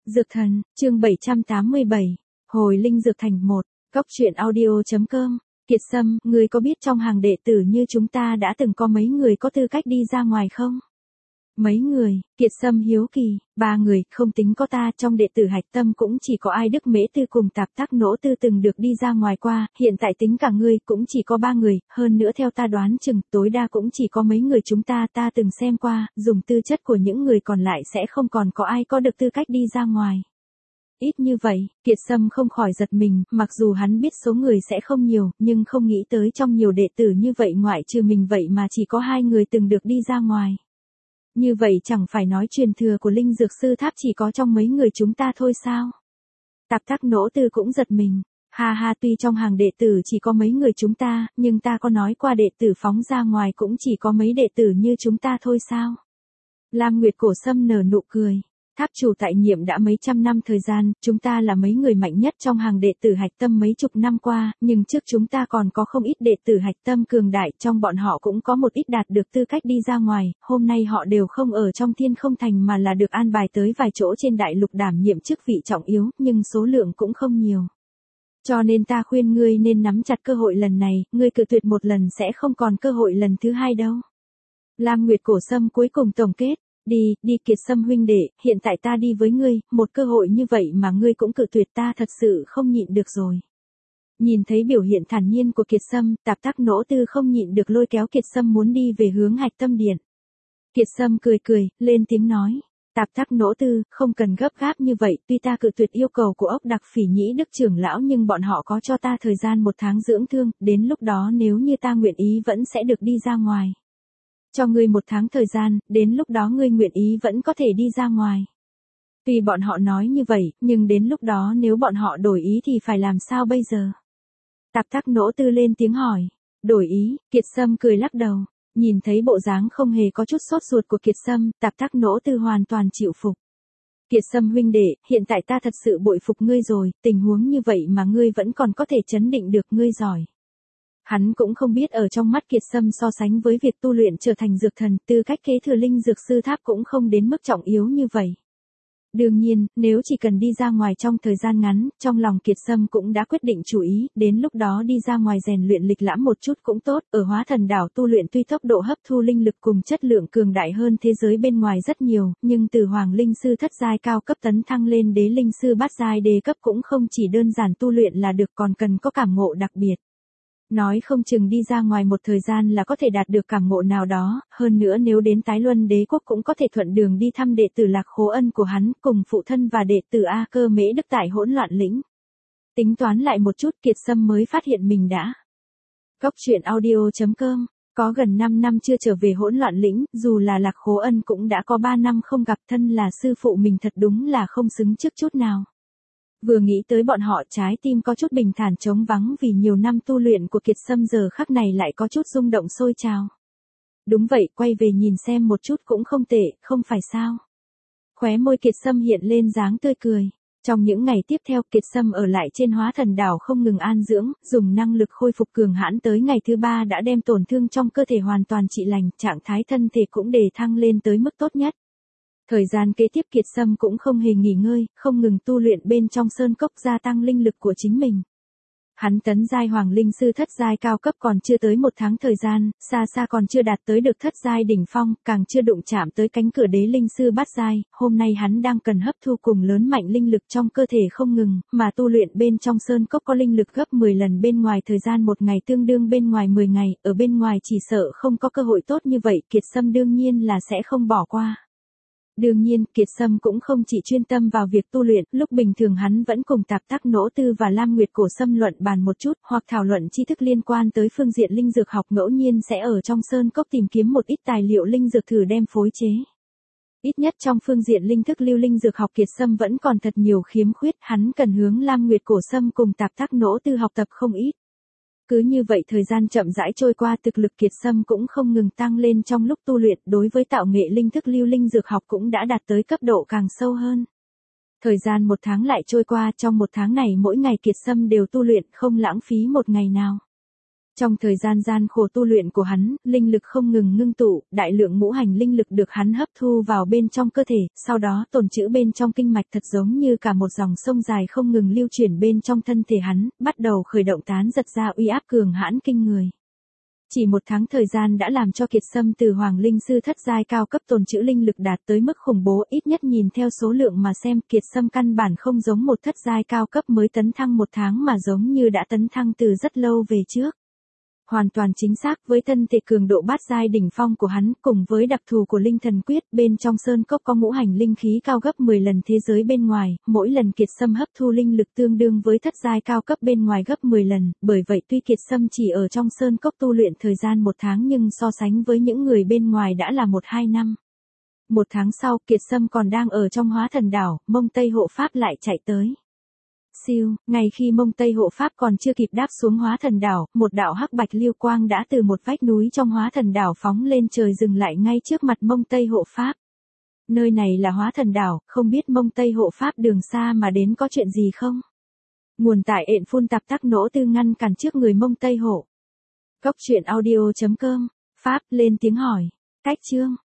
Dược thần, chương 787, hồi linh dược thành 1, góc truyện audio.com, Kiệt Sâm, ngươi có biết trong hàng đệ tử như chúng ta đã từng có mấy người có tư cách đi ra ngoài không? Mấy người, Kiệt Sâm hiếu kỳ, 3 người, không tính có ta, trong đệ tử Hạch Tâm cũng chỉ có Ai Đức Mễ Tư cùng Tạp Tác Nỗ Tư từng được đi ra ngoài qua, hiện tại tính cả ngươi cũng chỉ có 3 người, hơn nữa theo ta đoán chừng, tối đa cũng chỉ có mấy người chúng ta từng xem qua, dùng tư chất của những người còn lại sẽ không còn có ai có được tư cách đi ra ngoài. Ít như vậy, Kiệt Sâm không khỏi giật mình, mặc dù hắn biết số người sẽ không nhiều, nhưng không nghĩ tới trong nhiều đệ tử như vậy ngoại trừ mình vậy mà chỉ có 2 người từng được đi ra ngoài. Như vậy chẳng phải nói truyền thừa của linh dược sư tháp chỉ có trong mấy người chúng ta thôi sao? Tạp Tác Nỗ Tư cũng giật mình. Ha ha, tuy trong hàng đệ tử chỉ có mấy người chúng ta, nhưng ta có nói qua đệ tử phóng ra ngoài cũng chỉ có mấy đệ tử như chúng ta thôi sao? Lam Nguyệt Cổ Sâm nở nụ cười. Tháp chủ tại nhiệm đã mấy trăm năm thời gian, chúng ta là mấy người mạnh nhất trong hàng đệ tử Hạch Tâm mấy chục năm qua, nhưng trước chúng ta còn có không ít đệ tử Hạch Tâm cường đại, trong bọn họ cũng có một ít đạt được tư cách đi ra ngoài, hôm nay họ đều không ở trong Thiên Không Thành mà là được an bài tới vài chỗ trên đại lục đảm nhiệm chức vị trọng yếu, nhưng số lượng cũng không nhiều. Cho nên ta khuyên ngươi nên nắm chặt cơ hội lần này, ngươi cự tuyệt một lần sẽ không còn cơ hội lần thứ hai đâu. Lam Nguyệt Cổ Sâm cuối cùng tổng kết. Đi Kiệt Sâm huynh đệ, hiện tại ta đi với ngươi, một cơ hội như vậy mà ngươi cũng cự tuyệt, ta thật sự không nhịn được rồi. Nhìn thấy biểu hiện thản nhiên của Kiệt Sâm, Tạp Tác Nỗ Tư không nhịn được lôi kéo Kiệt Sâm muốn đi về hướng Hạch Tâm Điện. Kiệt Sâm cười, lên tiếng nói. Tạp Tác Nỗ Tư, không cần gấp gáp như vậy, tuy ta cự tuyệt yêu cầu của ốc đặc Phỉ Nhĩ Đức trưởng lão nhưng bọn họ có cho ta thời gian 1 tháng dưỡng thương, đến lúc đó nếu như ta nguyện ý vẫn sẽ được đi ra ngoài. Cho ngươi 1 tháng thời gian, đến lúc đó ngươi nguyện ý vẫn có thể đi ra ngoài. Tuy bọn họ nói như vậy, nhưng đến lúc đó nếu bọn họ đổi ý thì phải làm sao bây giờ? Tạp Tác Nỗ Tư lên tiếng hỏi. Đổi ý, Kiệt Sâm cười lắc đầu. Nhìn thấy bộ dáng không hề có chút sốt ruột của Kiệt Sâm, Tạp Tác Nỗ Tư hoàn toàn chịu phục. Kiệt Sâm huynh đệ, hiện tại ta thật sự bội phục ngươi rồi, tình huống như vậy mà ngươi vẫn còn có thể trấn định được, ngươi giỏi. Hắn cũng không biết ở trong mắt Kiệt Sâm so sánh với việc tu luyện trở thành dược thần, tư cách kế thừa linh dược sư tháp cũng không đến mức trọng yếu như vậy. Đương nhiên, nếu chỉ cần đi ra ngoài trong thời gian ngắn, trong lòng Kiệt Sâm cũng đã quyết định chủ ý, đến lúc đó đi ra ngoài rèn luyện lịch lãm một chút cũng tốt, ở Hóa Thần Đảo tu luyện tuy tốc độ hấp thu linh lực cùng chất lượng cường đại hơn thế giới bên ngoài rất nhiều, nhưng từ Hoàng Linh Sư thất giai cao cấp tấn thăng lên Đế Linh Sư bát giai đế cấp cũng không chỉ đơn giản tu luyện là được, còn cần có cảm ngộ đặc biệt. Nói không chừng đi ra ngoài một thời gian là có thể đạt được cảm ngộ nào đó, hơn nữa nếu đến Tái Luân Đế quốc cũng có thể thuận đường đi thăm đệ tử Lạc Khố Ân của hắn, cùng phụ thân và đệ tử A Cơ Mễ Đức tại Hỗn Loạn Lĩnh. Tính toán lại một chút, Kiệt Sâm mới phát hiện mình đã. Góc truyện audio.com, có gần 5 năm chưa trở về Hỗn Loạn Lĩnh, dù là Lạc Khố Ân cũng đã có 3 năm không gặp, thân là sư phụ mình thật đúng là không xứng trước chút nào. Vừa nghĩ tới bọn họ, trái tim có chút bình thản trống vắng vì nhiều năm tu luyện của Kiệt Sâm giờ khắc này lại có chút rung động sôi trào. Đúng vậy, quay về nhìn xem một chút cũng không tệ, không phải sao? Khóe môi Kiệt Sâm hiện lên dáng tươi cười. Trong những ngày tiếp theo, Kiệt Sâm ở lại trên Hóa Thần Đảo không ngừng an dưỡng, dùng năng lực khôi phục cường hãn, tới ngày thứ 3 đã đem tổn thương trong cơ thể hoàn toàn trị lành, trạng thái thân thể cũng đề thăng lên tới mức tốt nhất. Thời gian kế tiếp Kiệt Sâm cũng không hề nghỉ ngơi, không ngừng tu luyện bên trong sơn cốc gia tăng linh lực của chính mình. Hắn tấn giai Hoàng Linh Sư thất giai cao cấp còn chưa tới 1 tháng thời gian, xa còn chưa đạt tới được thất giai đỉnh phong, càng chưa đụng chạm tới cánh cửa Đế Linh Sư bát giai, hôm nay hắn đang cần hấp thu cùng lớn mạnh linh lực trong cơ thể không ngừng, mà tu luyện bên trong sơn cốc có linh lực gấp 10 lần bên ngoài, thời gian 1 ngày tương đương bên ngoài 10 ngày, ở bên ngoài chỉ sợ không có cơ hội tốt như vậy, Kiệt Sâm đương nhiên là sẽ không bỏ qua. Đương nhiên, Kiệt Sâm cũng không chỉ chuyên tâm vào việc tu luyện, lúc bình thường hắn vẫn cùng Tạp Tác Nỗ Tư và Lam Nguyệt Cổ Sâm luận bàn một chút, hoặc thảo luận tri thức liên quan tới phương diện linh dược học, ngẫu nhiên sẽ ở trong sơn cốc tìm kiếm một ít tài liệu linh dược thử đem phối chế. Ít nhất trong phương diện linh thức lưu linh dược học Kiệt Sâm vẫn còn thật nhiều khiếm khuyết, hắn cần hướng Lam Nguyệt Cổ Sâm cùng Tạp Tác Nỗ Tư học tập không ít. Cứ như vậy thời gian chậm rãi trôi qua, thực lực Kiệt Sâm cũng không ngừng tăng lên trong lúc tu luyện, đối với tạo nghệ linh thức lưu linh dược học cũng đã đạt tới cấp độ càng sâu hơn. Thời gian 1 tháng lại trôi qua, trong 1 tháng này mỗi ngày Kiệt Sâm đều tu luyện, không lãng phí một ngày nào. Trong thời gian gian khổ tu luyện của hắn, linh lực không ngừng ngưng tụ, đại lượng ngũ hành linh lực được hắn hấp thu vào bên trong cơ thể, sau đó tồn trữ bên trong kinh mạch thật giống như cả một dòng sông dài không ngừng lưu chuyển bên trong thân thể hắn, bắt đầu khởi động tán giật ra uy áp cường hãn kinh người. Chỉ 1 tháng thời gian đã làm cho Kiệt Sâm từ Hoàng Linh Sư thất giai cao cấp tồn trữ linh lực đạt tới mức khủng bố, ít nhất nhìn theo số lượng mà xem, Kiệt Sâm căn bản không giống một thất giai cao cấp mới tấn thăng 1 tháng mà giống như đã tấn thăng từ rất lâu về trước. Hoàn toàn chính xác, với thân thể cường độ bát giai đỉnh phong của hắn, cùng với đặc thù của linh thần quyết, bên trong sơn cốc có ngũ hành linh khí cao gấp 10 lần thế giới bên ngoài, mỗi lần Kiệt Sâm hấp thu linh lực tương đương với thất giai cao cấp bên ngoài gấp 10 lần, bởi vậy tuy Kiệt Sâm chỉ ở trong sơn cốc tu luyện thời gian 1 tháng nhưng so sánh với những người bên ngoài đã là 1-2 năm. 1 tháng sau, Kiệt Sâm còn đang ở trong Hóa Thần Đảo, Mông Tây hộ pháp lại chạy tới. Siêu, ngay khi Mông Tây hộ pháp còn chưa kịp đáp xuống Hóa Thần Đảo, một đạo hắc bạch lưu quang đã từ một vách núi trong Hóa Thần Đảo phóng lên trời dừng lại ngay trước mặt Mông Tây hộ pháp. Nơi này là Hóa Thần Đảo, không biết Mông Tây hộ pháp đường xa mà đến có chuyện gì không? Nguồn tại ện phun tạp tắc nỗ tư ngăn cản trước người Mông Tây hộ. Góc truyện audio.com, Pháp lên tiếng hỏi. Cách chương.